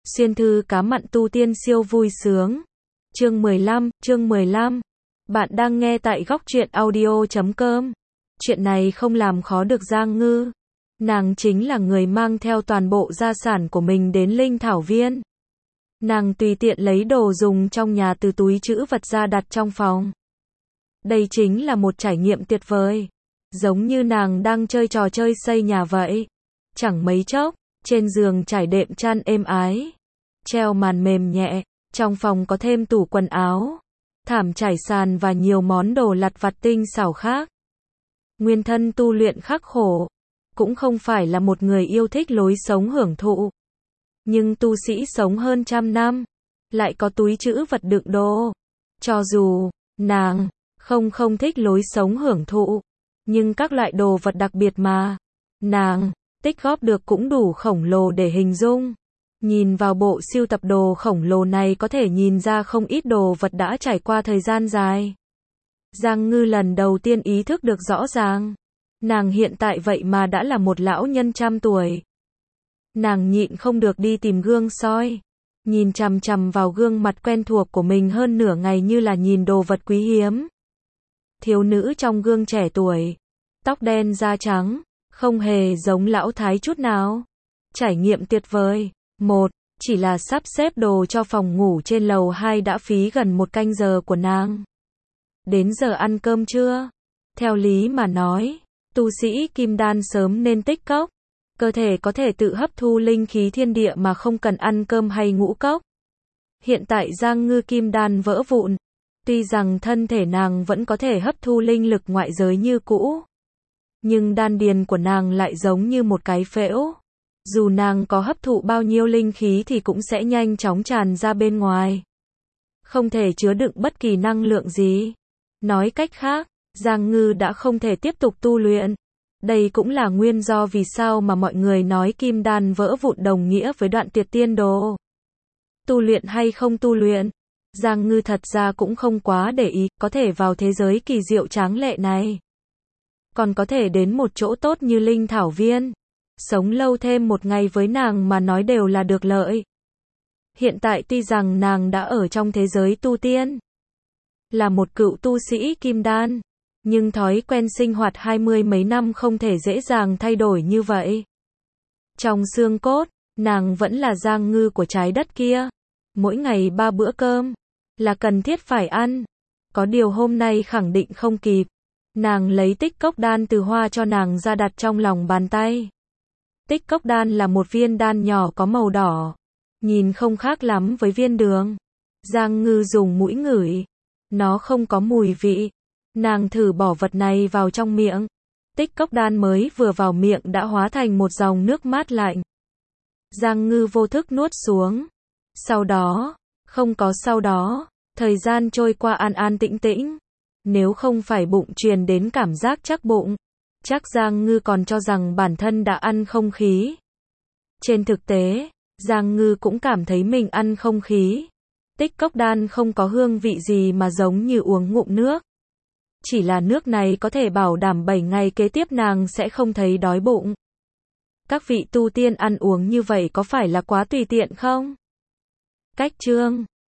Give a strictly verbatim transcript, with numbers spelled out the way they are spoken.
Xuyên thư cá mặn tu tiên siêu vui sướng. Chương mười lăm, chương mười lăm. Bạn đang nghe tại góc truyện audio chấm com. Chuyện này không làm khó được Giang Ngư. Nàng chính là người mang theo toàn bộ gia sản của mình đến Linh Thảo Viên. Nàng tùy tiện lấy đồ dùng trong nhà từ túi trữ vật ra đặt trong phòng. Đây chính là một trải nghiệm tuyệt vời. Giống như nàng đang chơi trò chơi xây nhà vậy. Chẳng mấy chốc, trên giường trải đệm chăn êm ái, treo màn mềm nhẹ, trong phòng có thêm tủ quần áo, thảm trải sàn và nhiều món đồ lặt vặt tinh xảo khác. Nguyên thân tu luyện khắc khổ, cũng không phải là một người yêu thích lối sống hưởng thụ. Nhưng tu sĩ sống hơn trăm năm, lại có túi trữ vật đựng đồ. Cho dù, nàng, không không thích lối sống hưởng thụ, nhưng các loại đồ vật đặc biệt mà nàng tích góp được cũng đủ khổng lồ để hình dung. Nhìn vào bộ sưu tập đồ khổng lồ này có thể nhìn ra không ít đồ vật đã trải qua thời gian dài. Giang Ngư lần đầu tiên ý thức được rõ ràng. Nàng hiện tại vậy mà đã là một lão nhân trăm tuổi. Nàng nhịn không được đi tìm gương soi. Nhìn chằm chằm vào gương mặt quen thuộc của mình hơn nửa ngày như là nhìn đồ vật quý hiếm. Thiếu nữ trong gương trẻ tuổi, tóc đen da trắng, không hề giống lão thái chút nào. Trải nghiệm tuyệt vời. Một, chỉ là sắp xếp đồ cho phòng ngủ trên lầu hai đã phí gần một canh giờ của nàng. Đến giờ ăn cơm trưa. Theo lý mà nói, tu sĩ kim đan sớm nên tích cốc. Cơ thể có thể tự hấp thu linh khí thiên địa mà không cần ăn cơm hay ngũ cốc. Hiện tại Giang Ngư kim đan vỡ vụn. Tuy rằng thân thể nàng vẫn có thể hấp thu linh lực ngoại giới như cũ, nhưng đan điền của nàng lại giống như một cái phễu. Dù nàng có hấp thụ bao nhiêu linh khí thì cũng sẽ nhanh chóng tràn ra bên ngoài. Không thể chứa đựng bất kỳ năng lượng gì. Nói cách khác, Giang Ngư đã không thể tiếp tục tu luyện. Đây cũng là nguyên do vì sao mà mọi người nói kim đan vỡ vụn đồng nghĩa với đoạn tuyệt tiên đồ. Tu luyện hay không tu luyện, Giang Ngư thật ra cũng không quá để ý, có thể vào thế giới kỳ diệu tráng lệ này. Còn có thể đến một chỗ tốt như Linh Thảo Viên. Sống lâu thêm một ngày với nàng mà nói đều là được lợi. Hiện tại tuy rằng nàng đã ở trong thế giới tu tiên, là một cựu tu sĩ kim đan, nhưng thói quen sinh hoạt hai mươi mấy năm không thể dễ dàng thay đổi như vậy. Trong xương cốt, nàng vẫn là Giang Ngư của trái đất kia. Mỗi ngày ba bữa cơm là cần thiết phải ăn. Có điều hôm nay khẳng định không kịp. Nàng lấy tích cốc đan từ hoa cho nàng ra đặt trong lòng bàn tay. Tích cốc đan là một viên đan nhỏ có màu đỏ, nhìn không khác lắm với viên đường. Giang Ngư dùng mũi ngửi, nó không có mùi vị. Nàng thử bỏ vật này vào trong miệng. Tích cốc đan mới vừa vào miệng đã hóa thành một dòng nước mát lạnh. Giang Ngư vô thức nuốt xuống. Sau đó, không có sau đó, thời gian trôi qua an an tĩnh tĩnh. Nếu không phải bụng truyền đến cảm giác chắc bụng, chắc Giang Ngư còn cho rằng bản thân đã ăn không khí. Trên thực tế, Giang Ngư cũng cảm thấy mình ăn không khí. Tích cốc đan không có hương vị gì mà giống như uống ngụm nước. Chỉ là nước này có thể bảo đảm bảy ngày kế tiếp nàng sẽ không thấy đói bụng. Các vị tu tiên ăn uống như vậy có phải là quá tùy tiện không? Cách chương